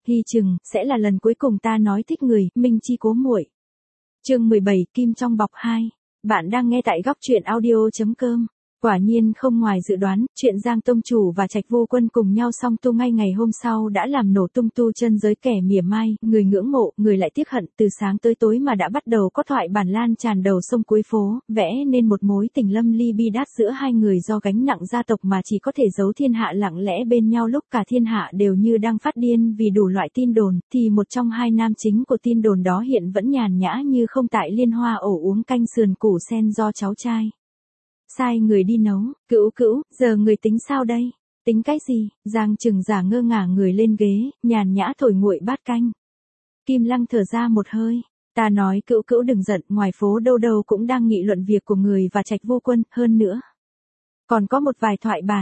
Hy chừng sẽ là lần cuối cùng ta nói thích người, Minh Chi cố muội. Chương 17, Kim trong bọc 2. Bạn đang nghe tại góc truyện audio.com. Quả nhiên không ngoài dự đoán, chuyện Giang Tông Chủ và Trạch Vô Quân cùng nhau song tu ngay ngày hôm sau đã làm nổ tung tu chân giới kẻ mỉa mai, người ngưỡng mộ, người lại tiếc hận, từ sáng tới tối mà đã bắt đầu có thoại bản lan tràn đầu sông cuối phố, vẽ nên một mối tình lâm ly bi đát giữa hai người do gánh nặng gia tộc mà chỉ có thể giấu thiên hạ lặng lẽ bên nhau lúc cả thiên hạ đều như đang phát điên vì đủ loại tin đồn, thì một trong hai nam chính của tin đồn đó hiện vẫn nhàn nhã như không tại Liên Hoa ổ uống canh sườn củ sen do cháu trai sai người đi nấu. Cữu, giờ người tính sao đây? Tính cái gì? Giang Trừng giả ngơ ngả người lên ghế, nhàn nhã thổi nguội bát canh. Kim Lăng thở ra một hơi. Ta nói Cữu đừng giận, ngoài phố đâu đâu cũng đang nghị luận việc của người và Trạch Vô Quân, hơn nữa. Còn có một vài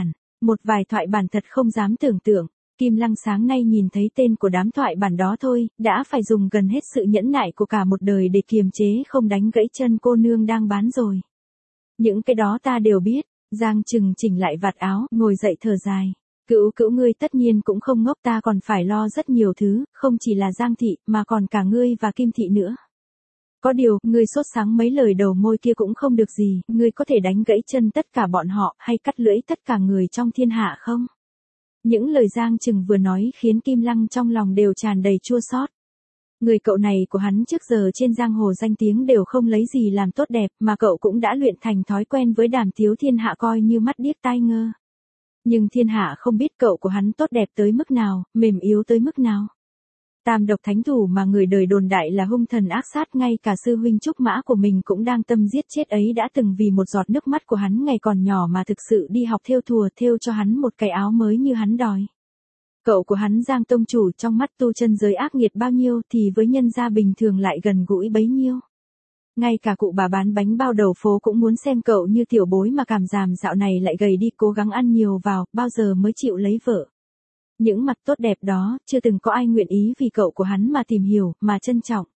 thoại bản thật không dám tưởng tượng. Kim Lăng sáng nay nhìn thấy tên của đám thoại bản đó thôi, đã phải dùng gần hết sự nhẫn nại của cả một đời để kiềm chế không đánh gãy chân cô nương đang bán rồi. Những cái đó ta đều biết. Giang Trừng chỉnh lại vạt áo, ngồi dậy thở dài. Cữu ngươi tất nhiên cũng không ngốc, ta còn phải lo rất nhiều thứ, không chỉ là Giang thị, mà còn cả ngươi và Kim thị nữa. Có điều, ngươi sốt sáng mấy lời đầu môi kia cũng không được gì, ngươi có thể đánh gãy chân tất cả bọn họ, hay cắt lưỡi tất cả người trong thiên hạ không? Những lời Giang Trừng vừa nói khiến Kim Lăng trong lòng đều tràn đầy chua xót. Người cậu này của hắn trước giờ trên giang hồ danh tiếng đều không lấy gì làm tốt đẹp, mà cậu cũng đã luyện thành thói quen với Đàm Tiếu thiên hạ coi như mắt điếc tai ngơ. Nhưng thiên hạ không biết cậu của hắn tốt đẹp tới mức nào, mềm yếu tới mức nào. Tam độc thánh thủ mà người đời đồn đại là hung thần ác sát, ngay cả sư huynh Trúc Mã của mình cũng đang tâm giết chết ấy đã từng vì một giọt nước mắt của hắn ngày còn nhỏ mà thực sự đi học thêu thùa, thêu cho hắn một cái áo mới như hắn đòi. Cậu của hắn Giang Tông Chủ trong mắt tu chân giới ác nghiệt bao nhiêu thì với nhân gia bình thường lại gần gũi bấy nhiêu. Ngay cả cụ bà bán bánh bao đầu phố cũng muốn xem cậu như tiểu bối mà cảm giảm dạo này lại gầy đi, cố gắng ăn nhiều vào, bao giờ mới chịu lấy vợ. Những mặt tốt đẹp đó, chưa từng có ai nguyện ý vì cậu của hắn mà tìm hiểu, mà trân trọng.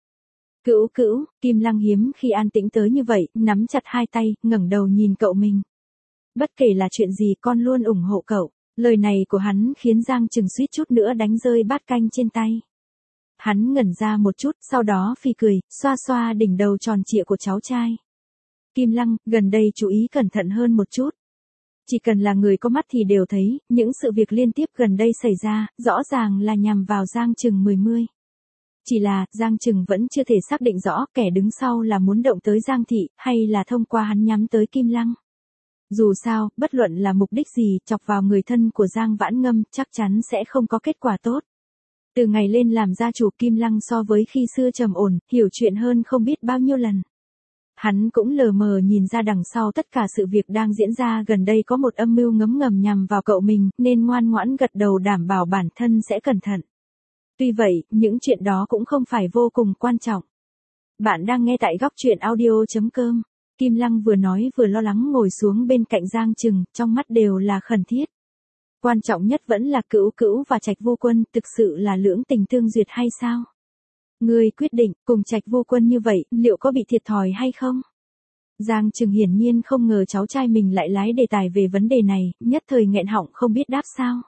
Cữu, Kim Lăng hiếm khi an tĩnh tới như vậy, nắm chặt hai tay, ngẩng đầu nhìn cậu mình. Bất kể là chuyện gì con luôn ủng hộ cậu. Lời này của hắn khiến Giang Trừng suýt chút nữa đánh rơi bát canh trên tay. Hắn ngẩn ra một chút, sau đó phì cười, xoa xoa đỉnh đầu tròn trịa của cháu trai. Kim Lăng, gần đây chú ý cẩn thận hơn một chút. Chỉ cần là người có mắt thì đều thấy, những sự việc liên tiếp gần đây xảy ra, rõ ràng là nhằm vào Giang Trừng 10. Chỉ là, Giang Trừng vẫn chưa thể xác định rõ kẻ đứng sau là muốn động tới Giang thị, hay là thông qua hắn nhắm tới Kim Lăng. Dù sao, bất luận là mục đích gì, chọc vào người thân của Giang Vãn Ngâm chắc chắn sẽ không có kết quả tốt. Từ ngày lên làm gia chủ, Kim Lăng so với khi xưa trầm ổn, hiểu chuyện hơn không biết bao nhiêu lần. Hắn cũng lờ mờ nhìn ra đằng sau tất cả sự việc đang diễn ra gần đây có một âm mưu ngấm ngầm nhằm vào cậu mình, nên ngoan ngoãn gật đầu đảm bảo bản thân sẽ cẩn thận. Tuy vậy, những chuyện đó cũng không phải vô cùng quan trọng. Bạn đang nghe tại góc truyện audio.com. Kim Lăng vừa nói vừa lo lắng ngồi xuống bên cạnh Giang Trừng, trong mắt đều là khẩn thiết. Quan trọng nhất vẫn là Cữu và Trạch Vô Quân thực sự là lưỡng tình tương duyệt hay sao? Ngươi quyết định cùng Trạch Vô Quân như vậy, liệu có bị thiệt thòi hay không? Giang Trừng hiển nhiên không ngờ cháu trai mình lại lái đề tài về vấn đề này, nhất thời nghẹn họng không biết đáp sao.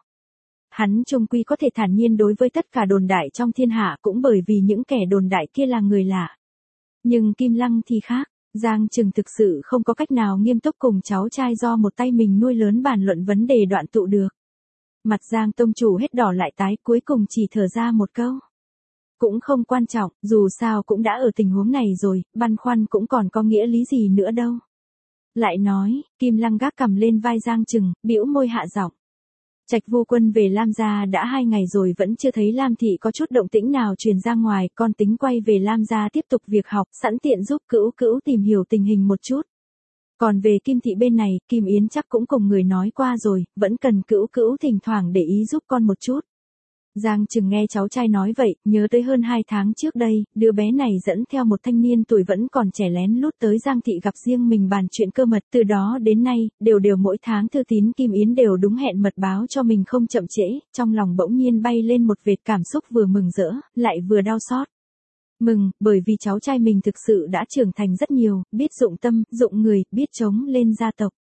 Hắn chung quy có thể thản nhiên đối với tất cả đồn đại trong thiên hạ cũng bởi vì những kẻ đồn đại kia là người lạ. Nhưng Kim Lăng thì khác. Giang Trừng thực sự không có cách nào nghiêm túc cùng cháu trai do một tay mình nuôi lớn bàn luận vấn đề đoạn tụ được. Mặt Giang Tông Chủ hết đỏ lại tái, cuối cùng chỉ thở ra một câu. Cũng không quan trọng, dù sao cũng đã ở tình huống này rồi, băn khoăn cũng còn có nghĩa lý gì nữa đâu. Lại nói, Kim Lăng gác cằm lên vai Giang Trừng, bĩu môi hạ giọng. Trạch Vô Quân về Lam gia đã 2 ngày rồi vẫn chưa thấy Lam thị có chút động tĩnh nào truyền ra ngoài, con tính quay về Lam gia tiếp tục việc học, sẵn tiện giúp Cữu tìm hiểu tình hình một chút. Còn về Kim thị bên này, Kim Yến chắc cũng cùng người nói qua rồi, vẫn cần Cữu thỉnh thoảng để ý giúp con một chút. Giang Trừng nghe cháu trai nói vậy, nhớ tới hơn 2 tháng trước đây, đứa bé này dẫn theo một thanh niên tuổi vẫn còn trẻ lén lút tới Giang thị gặp riêng mình bàn chuyện cơ mật, từ đó đến nay, đều mỗi tháng thư tín Kim Yến đều đúng hẹn mật báo cho mình không chậm trễ, trong lòng bỗng nhiên bay lên một vệt cảm xúc vừa mừng rỡ, lại vừa đau xót. Mừng, bởi vì cháu trai mình thực sự đã trưởng thành rất nhiều, biết dụng tâm, dụng người, biết chống lên gia tộc.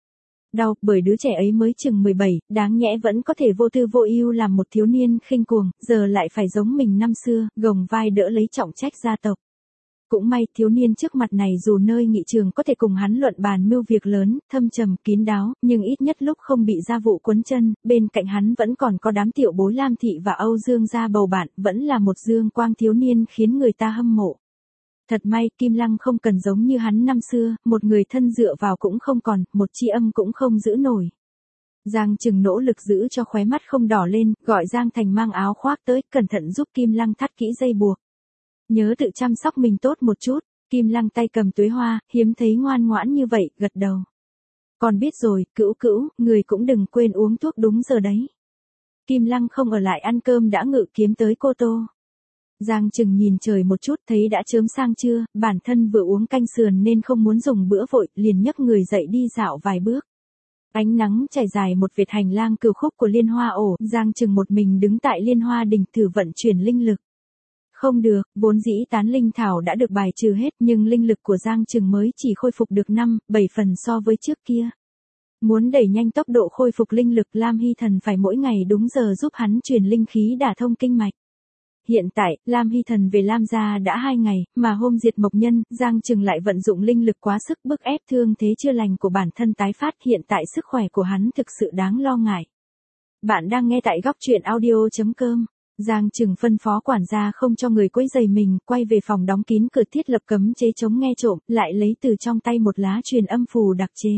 Đau, bởi đứa trẻ ấy mới chừng 17, đáng nhẽ vẫn có thể vô tư vô ưu làm một thiếu niên khinh cuồng, giờ lại phải giống mình năm xưa, gồng vai đỡ lấy trọng trách gia tộc. Cũng may, thiếu niên trước mặt này dù nơi nghị trường có thể cùng hắn luận bàn mưu việc lớn, thâm trầm, kín đáo, nhưng ít nhất lúc không bị gia vụ quấn chân, bên cạnh hắn vẫn còn có đám tiểu bối Lam Thị và Âu Dương gia bầu bạn, vẫn là một dương quang thiếu niên khiến người ta hâm mộ. Thật may, Kim Lăng không cần giống như hắn năm xưa, một người thân dựa vào cũng không còn, một tri âm cũng không giữ nổi. Giang Trừng nỗ lực giữ cho khóe mắt không đỏ lên, gọi Giang Thành mang áo khoác tới, cẩn thận giúp Kim Lăng thắt kỹ dây buộc. Nhớ tự chăm sóc mình tốt một chút, Kim Lăng tay cầm túi hoa, hiếm thấy ngoan ngoãn như vậy, gật đầu. Còn biết rồi, Cữu Cữu, người cũng đừng quên uống thuốc đúng giờ đấy. Kim Lăng không ở lại ăn cơm đã ngự kiếm tới Cô Tô. Giang Trừng nhìn trời một chút thấy đã chớm sang trưa, bản thân vừa uống canh sườn nên không muốn dùng bữa vội, liền nhấc người dậy đi dạo vài bước. Ánh nắng trải dài một vệt hành lang cửu khúc của Liên Hoa ổ, Giang Trừng một mình đứng tại Liên Hoa đình thử vận chuyển linh lực. Không được, vốn dĩ tán linh thảo đã được bài trừ hết nhưng linh lực của Giang Trừng mới chỉ khôi phục được 5-7 phần so với trước kia. Muốn đẩy nhanh tốc độ khôi phục linh lực, Lam Hy Thần phải mỗi ngày đúng giờ giúp hắn truyền linh khí đả thông kinh mạch. Hiện tại, Lam Hy Thần về Lam gia đã 2 ngày, mà hôm diệt mộc nhân, Giang Trừng lại vận dụng linh lực quá sức bức ép thương thế chưa lành của bản thân tái phát, hiện tại sức khỏe của hắn thực sự đáng lo ngại. Bạn đang nghe tại góc truyện audio.com. Giang Trừng phân phó quản gia không cho người quấy rầy mình, quay về phòng đóng kín cửa thiết lập cấm chế chống nghe trộm, lại lấy từ trong tay một lá truyền âm phù đặc chế.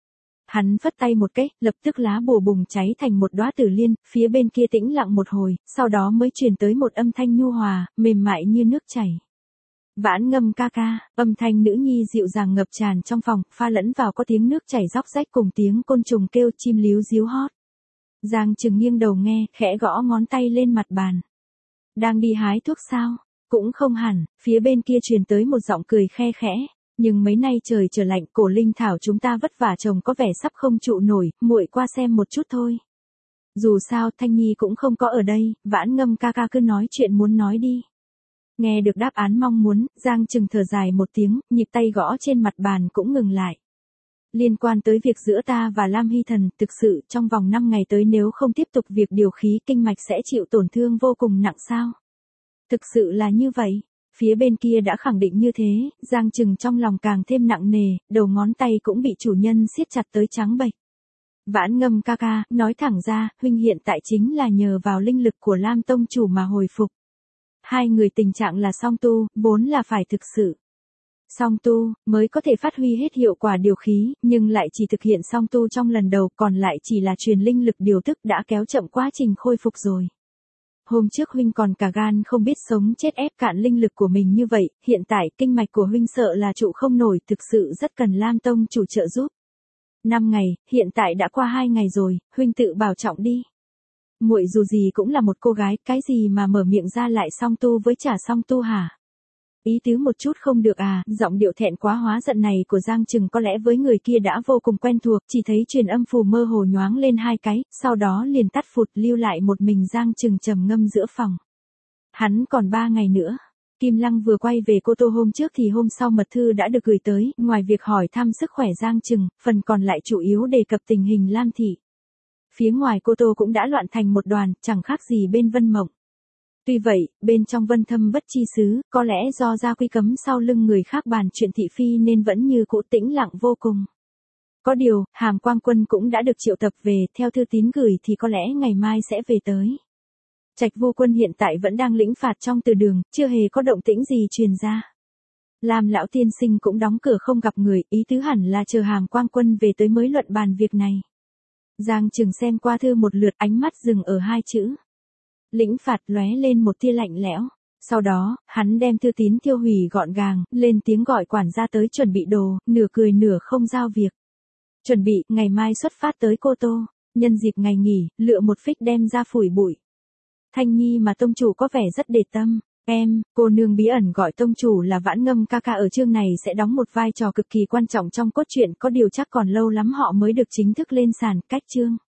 Hắn phất tay một cái, lập tức lá bùa bùng cháy thành một đóa tử liên, phía bên kia tĩnh lặng một hồi, sau đó mới truyền tới một âm thanh nhu hòa, mềm mại như nước chảy. Vãn Ngâm ca ca, âm thanh nữ nhi dịu dàng ngập tràn trong phòng, pha lẫn vào có tiếng nước chảy róc rách cùng tiếng côn trùng kêu, chim líu ríu hót. Giang Trừng nghiêng đầu nghe, khẽ gõ ngón tay lên mặt bàn. Đang đi hái thuốc sao? Cũng không hẳn, phía bên kia truyền tới một giọng cười khe khẽ. Nhưng mấy nay trời trở lạnh, cổ linh thảo chúng ta vất vả trồng có vẻ sắp không trụ nổi, muội qua xem một chút thôi. Dù sao Thanh Nhi cũng không có ở đây, Vãn Ngâm ca ca cứ nói chuyện muốn nói đi. Nghe được đáp án mong muốn, Giang Trừng thở dài một tiếng, nhịp tay gõ trên mặt bàn cũng ngừng lại. Liên quan tới việc giữa ta và Lam Hy Thần, thực sự trong vòng 5 ngày tới nếu không tiếp tục việc điều khí kinh mạch sẽ chịu tổn thương vô cùng nặng sao? Thực sự là như vậy. Phía bên kia đã khẳng định như thế, Giang Trừng trong lòng càng thêm nặng nề, đầu ngón tay cũng bị chủ nhân siết chặt tới trắng bệch. Vãn Ngâm ca ca, nói thẳng ra, huynh hiện tại chính là nhờ vào linh lực của Lam tông chủ mà hồi phục. Hai người tình trạng là song tu, vốn là phải thực sự song tu, mới có thể phát huy hết hiệu quả điều khí, nhưng lại chỉ thực hiện song tu trong lần đầu, còn lại chỉ là truyền linh lực điều tức đã kéo chậm quá trình khôi phục rồi. Hôm trước huynh còn cả gan không biết sống chết ép cạn linh lực của mình như vậy, hiện tại kinh mạch của huynh sợ là trụ không nổi, thực sự rất cần Lam tông chủ trợ giúp. 5 ngày, hiện tại đã qua 2 ngày rồi, huynh tự bảo trọng đi. Muội dù gì cũng là một cô gái, cái gì mà mở miệng ra lại song tu với chả song tu hả? Ý tứ một chút không được à, giọng điệu thẹn quá hóa giận này của Giang Trừng có lẽ với người kia đã vô cùng quen thuộc, chỉ thấy truyền âm phù mơ hồ nhoáng lên 2 cái, sau đó liền tắt phụt, lưu lại một mình Giang Trừng trầm ngâm giữa phòng. Hắn còn 3 ngày nữa. Kim Lăng vừa quay về Cô Tô hôm trước thì hôm sau mật thư đã được gửi tới, ngoài việc hỏi thăm sức khỏe Giang Trừng, phần còn lại chủ yếu đề cập tình hình Lam thị. Phía ngoài Cô Tô cũng đã loạn thành một đoàn, chẳng khác gì bên Vân Mộng. Tuy vậy, bên trong Vân Thâm Bất Chi Xứ, có lẽ do gia quy cấm sau lưng người khác bàn chuyện thị phi nên vẫn như cũ tĩnh lặng vô cùng. Có điều, Hàm Quang Quân cũng đã được triệu tập về, theo thư tín gửi thì có lẽ ngày mai sẽ về tới. Trạch Vô Quân hiện tại vẫn đang lĩnh phạt trong từ đường, chưa hề có động tĩnh gì truyền ra. Lam lão tiên sinh cũng đóng cửa không gặp người, ý tứ hẳn là chờ Hàm Quang Quân về tới mới luận bàn việc này. Giang Trừng xem qua thư một lượt, ánh mắt dừng ở 2 chữ. Lĩnh phạt, lóe lên một tia lạnh lẽo. Sau đó, hắn đem thư tín tiêu hủy gọn gàng, lên tiếng gọi quản gia tới chuẩn bị đồ, nửa cười nửa không giao việc. Chuẩn bị, ngày mai xuất phát tới Cô Tô, nhân dịp ngày nghỉ, lựa một phích đem ra phủi bụi. Thanh Nhi mà tông chủ có vẻ rất để tâm. Cô nương bí ẩn gọi tông chủ là Vãn Ngâm ca ca ở chương này sẽ đóng một vai trò cực kỳ quan trọng trong cốt truyện, có điều chắc còn lâu lắm họ mới được chính thức lên sàn, cách chương.